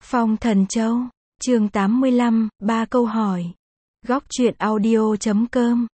Phong Thần Châu, chương 85, 3 câu hỏi. Góc truyện audio.com.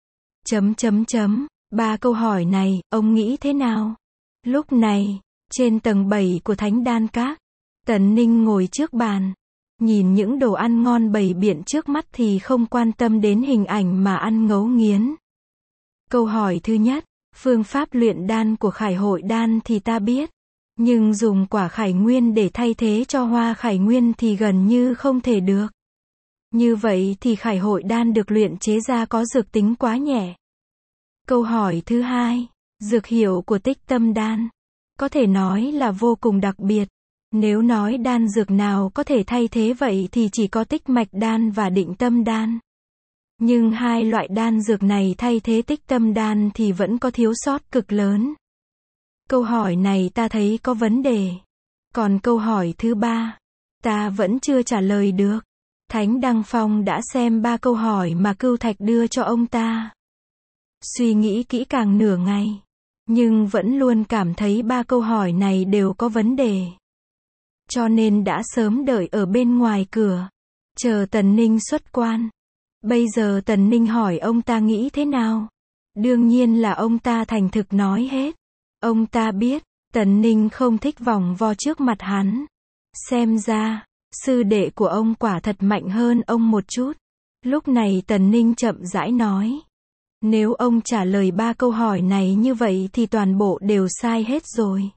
Ba câu hỏi này, ông nghĩ thế nào? Lúc này, trên tầng 7 của Thánh Đan Các, Tần Ninh ngồi trước bàn, nhìn những đồ ăn ngon bày biện trước mắt thì không quan tâm đến hình ảnh mà ăn ngấu nghiến. Câu hỏi thứ nhất, phương pháp luyện đan của Khải Hội Đan thì ta biết, nhưng dùng quả khải nguyên để thay thế cho hoa khải nguyên thì gần như không thể được. Như vậy thì Khải Hội Đan được luyện chế ra có dược tính quá nhẹ. Câu hỏi thứ hai, dược hiệu của Tích Tâm Đan có thể nói là vô cùng đặc biệt. Nếu nói đan dược nào có thể thay thế vậy thì chỉ có Tích Mạch Đan và Định Tâm Đan. Nhưng hai loại đan dược này thay thế Tích Tâm Đan thì vẫn có thiếu sót cực lớn. Câu hỏi này ta thấy có vấn đề. Còn câu hỏi thứ ba, ta vẫn chưa trả lời được. Thánh Đăng Phong đã xem 3 câu hỏi mà Cưu Thạch đưa cho ông ta. Suy nghĩ kỹ càng nửa ngày, nhưng vẫn luôn cảm thấy 3 câu hỏi này đều có vấn đề. Cho nên đã sớm đợi ở bên ngoài cửa, chờ Tần Ninh xuất quan. Bây giờ Tần Ninh hỏi ông ta nghĩ thế nào? Đương nhiên là ông ta thành thực nói hết. Ông ta biết, Tần Ninh không thích vòng vo trước mặt hắn. Xem ra, sư đệ của ông quả thật mạnh hơn ông một chút. Lúc này Tần Ninh chậm rãi nói. Nếu ông trả lời 3 câu hỏi này như vậy thì toàn bộ đều sai hết rồi.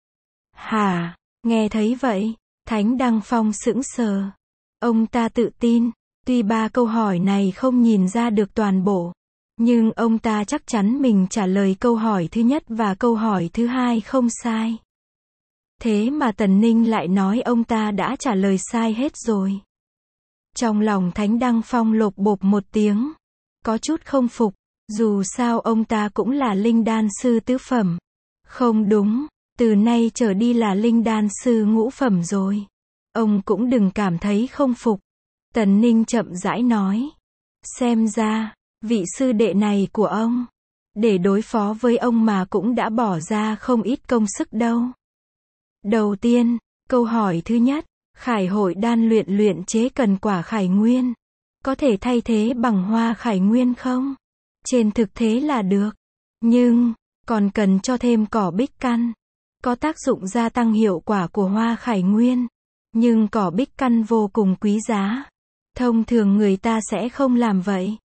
Hả? Nghe thấy vậy, Thánh Đăng Phong sững sờ. Ông ta tự tin, tuy 3 câu hỏi này không nhìn ra được toàn bộ, nhưng ông ta chắc chắn mình trả lời câu hỏi thứ nhất và câu hỏi thứ hai không sai. Thế mà Tần Ninh lại nói ông ta đã trả lời sai hết rồi. Trong lòng Thánh Đăng Phong lột bột một tiếng, có chút không phục, dù sao ông ta cũng là linh đan sư tứ phẩm. Không đúng, từ nay trở đi là linh đan sư ngũ phẩm rồi. Ông cũng đừng cảm thấy không phục. Tần Ninh chậm rãi nói. Xem ra, vị sư đệ này của ông, để đối phó với ông mà cũng đã bỏ ra không ít công sức đâu. Đầu tiên, câu hỏi thứ nhất, Khải Hội Đan luyện chế cần quả khải nguyên, có thể thay thế bằng hoa khải nguyên không? Trên thực tế là được, nhưng còn cần cho thêm cỏ bích căn, có tác dụng gia tăng hiệu quả của hoa khải nguyên, nhưng cỏ bích căn vô cùng quý giá. Thông thường người ta sẽ không làm vậy.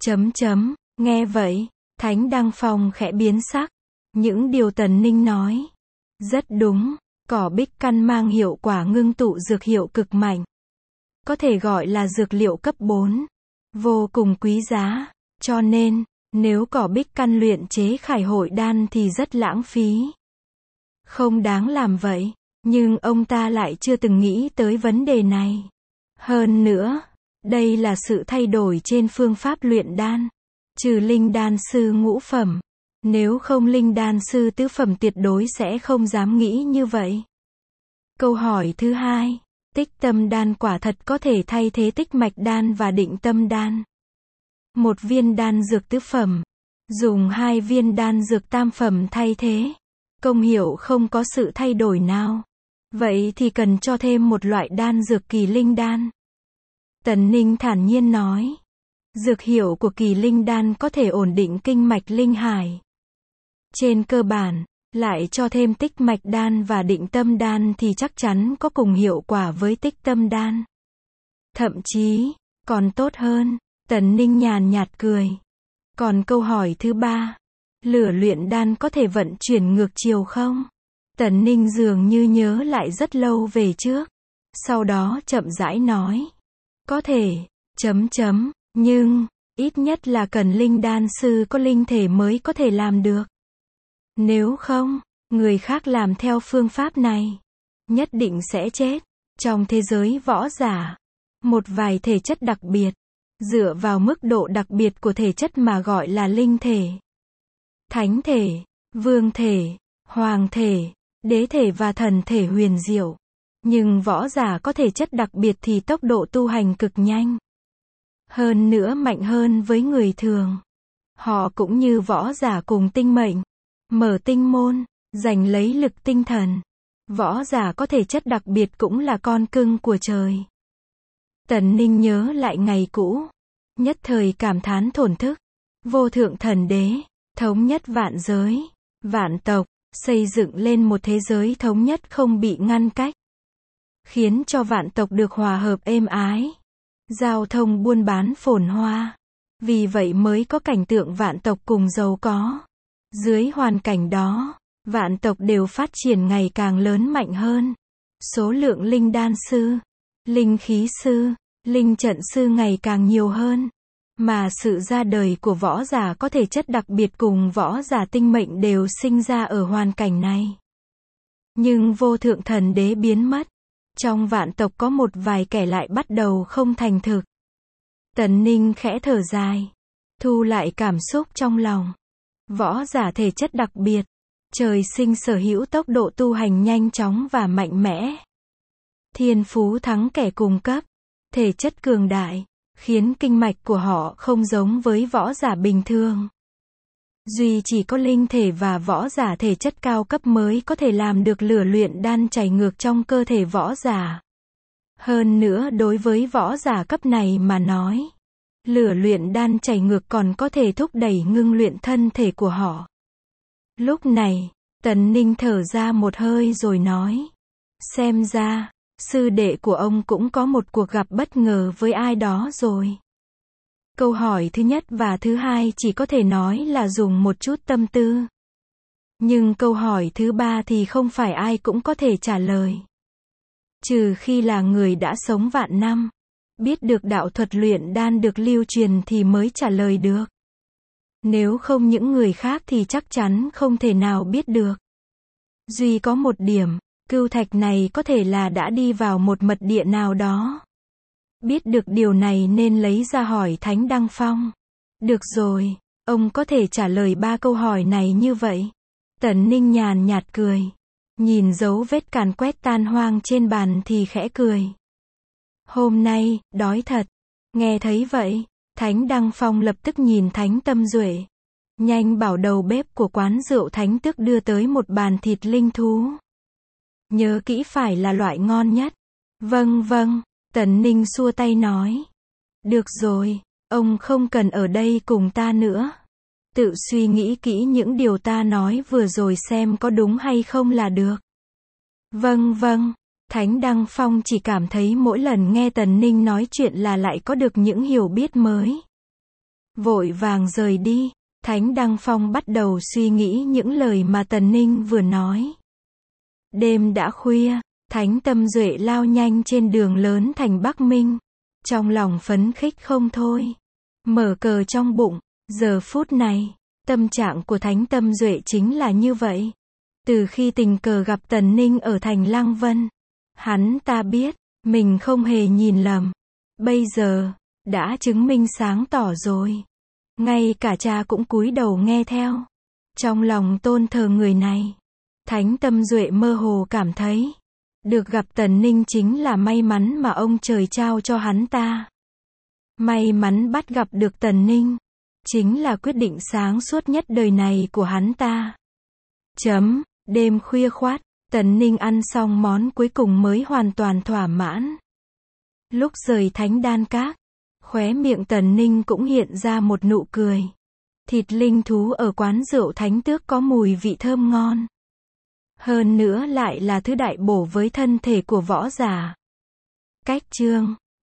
Nghe vậy, Thánh Đăng Phong khẽ biến sắc. Những điều Tần Ninh nói rất đúng, cỏ bích căn mang hiệu quả ngưng tụ dược hiệu cực mạnh. Có thể gọi là dược liệu cấp 4, vô cùng quý giá, cho nên, nếu cỏ bích căn luyện chế Khải Hội Đan thì rất lãng phí. Không đáng làm vậy, nhưng ông ta lại chưa từng nghĩ tới vấn đề này. Hơn nữa, đây là sự thay đổi trên phương pháp luyện đan. Trừ linh đan sư ngũ phẩm, nếu không linh đan sư tứ phẩm tuyệt đối sẽ không dám nghĩ như vậy. Câu hỏi thứ hai, Tích Tâm Đan quả thật có thể thay thế Tích Mạch Đan và Định Tâm Đan. Một viên đan dược tứ phẩm, dùng 2 viên đan dược tam phẩm thay thế, công hiệu không có sự thay đổi nào. Vậy thì cần cho thêm một loại đan dược kỳ linh đan. Tần Ninh thản nhiên nói. Dược hiệu của kỳ linh đan có thể ổn định kinh mạch linh hải. Trên cơ bản, lại cho thêm Tích Mạch Đan và Định Tâm Đan thì chắc chắn có cùng hiệu quả với Tích Tâm Đan. Thậm chí, còn tốt hơn. Tần Ninh nhàn nhạt cười. Còn câu hỏi thứ ba, lửa luyện đan có thể vận chuyển ngược chiều không? Tần Ninh dường như nhớ lại rất lâu về trước. Sau đó chậm rãi nói. Có thể, nhưng, ít nhất là cần linh đan sư có linh thể mới có thể làm được. Nếu không, người khác làm theo phương pháp này, nhất định sẽ chết. Trong thế giới võ giả, một vài thể chất đặc biệt, dựa vào mức độ đặc biệt của thể chất mà gọi là linh thể. Thánh thể, vương thể, hoàng thể, đế thể và thần thể huyền diệu. Nhưng võ giả có thể chất đặc biệt thì tốc độ tu hành cực nhanh. Hơn nữa mạnh hơn với người thường. Họ cũng như võ giả cùng tinh mệnh, mở tinh môn, giành lấy lực tinh thần. Võ giả có thể chất đặc biệt cũng là con cưng của trời. Tần Ninh nhớ lại ngày cũ, nhất thời cảm thán thổn thức. Vô thượng thần đế, thống nhất vạn giới, vạn tộc, xây dựng lên một thế giới thống nhất không bị ngăn cách, khiến cho vạn tộc được hòa hợp êm ái, giao thông buôn bán phồn hoa. Vì vậy mới có cảnh tượng vạn tộc cùng giàu có. Dưới hoàn cảnh đó, vạn tộc đều phát triển ngày càng lớn mạnh hơn. Số lượng linh đan sư, linh khí sư, linh trận sư ngày càng nhiều hơn. Mà sự ra đời của võ giả có thể chất đặc biệt cùng võ giả tinh mệnh đều sinh ra ở hoàn cảnh này. Nhưng vô thượng thần đế biến mất. Trong vạn tộc có một vài kẻ lại bắt đầu không thành thực. Tần Ninh khẽ thở dài, thu lại cảm xúc trong lòng. Võ giả thể chất đặc biệt, trời sinh sở hữu tốc độ tu hành nhanh chóng và mạnh mẽ. Thiên phú thắng kẻ cùng cấp, thể chất cường đại, khiến kinh mạch của họ không giống với võ giả bình thường. Duy chỉ có linh thể và võ giả thể chất cao cấp mới có thể làm được lửa luyện đan chảy ngược trong cơ thể võ giả. Hơn nữa đối với võ giả cấp này mà nói, lửa luyện đan chảy ngược còn có thể thúc đẩy ngưng luyện thân thể của họ. Lúc này, Tần Ninh thở ra một hơi rồi nói, xem ra, sư đệ của ông cũng có một cuộc gặp bất ngờ với ai đó rồi. Câu hỏi thứ nhất và thứ hai chỉ có thể nói là dùng một chút tâm tư. Nhưng câu hỏi thứ ba thì không phải ai cũng có thể trả lời. Trừ khi là người đã sống vạn năm, biết được đạo thuật luyện đan được lưu truyền thì mới trả lời được. Nếu không những người khác thì chắc chắn không thể nào biết được. Duy có một điểm, cưu thạch này có thể là đã đi vào một mật địa nào đó. Biết được điều này nên lấy ra hỏi Thánh Đăng Phong. Được rồi, ông có thể trả lời 3 câu hỏi này như vậy. Tần Ninh nhàn nhạt cười. Nhìn dấu vết càn quét tan hoang trên bàn thì khẽ cười. Hôm nay, đói thật. Nghe thấy vậy, Thánh Đăng Phong lập tức nhìn Thánh Tâm Duệ. Nhanh bảo đầu bếp của quán rượu Thánh Tước đưa tới một bàn thịt linh thú. Nhớ kỹ phải là loại ngon nhất. Vâng vâng, Tần Ninh xua tay nói. Được rồi, ông không cần ở đây cùng ta nữa. Tự suy nghĩ kỹ những điều ta nói vừa rồi xem có đúng hay không là được. Vâng vâng, Thánh Đăng Phong chỉ cảm thấy mỗi lần nghe Tần Ninh nói chuyện là lại có được những hiểu biết mới. Vội vàng rời đi, Thánh Đăng Phong bắt đầu suy nghĩ những lời mà Tần Ninh vừa nói. Đêm đã khuya, Thánh Tâm Duệ lao nhanh trên đường lớn thành Bắc Minh. Trong lòng phấn khích không thôi. Mở cờ trong bụng, giờ phút này, tâm trạng của Thánh Tâm Duệ chính là như vậy. Từ khi tình cờ gặp Tần Ninh ở thành Lăng Vân, hắn ta biết, mình không hề nhìn lầm. Bây giờ, đã chứng minh sáng tỏ rồi. Ngay cả cha cũng cúi đầu nghe theo. Trong lòng tôn thờ người này, Thánh Tâm Duệ mơ hồ cảm thấy, được gặp Tần Ninh chính là may mắn mà ông trời trao cho hắn ta. May mắn bắt gặp được Tần Ninh, chính là quyết định sáng suốt nhất đời này của hắn ta. Đêm khuya khoát, Tần Ninh ăn xong món cuối cùng mới hoàn toàn thỏa mãn. Lúc rời Thánh Đan Các, khóe miệng Tần Ninh cũng hiện ra một nụ cười. Thịt linh thú ở quán rượu Thánh Tước có mùi vị thơm ngon. Hơn nữa lại là thứ đại bổ với thân thể của võ giả. Cách chương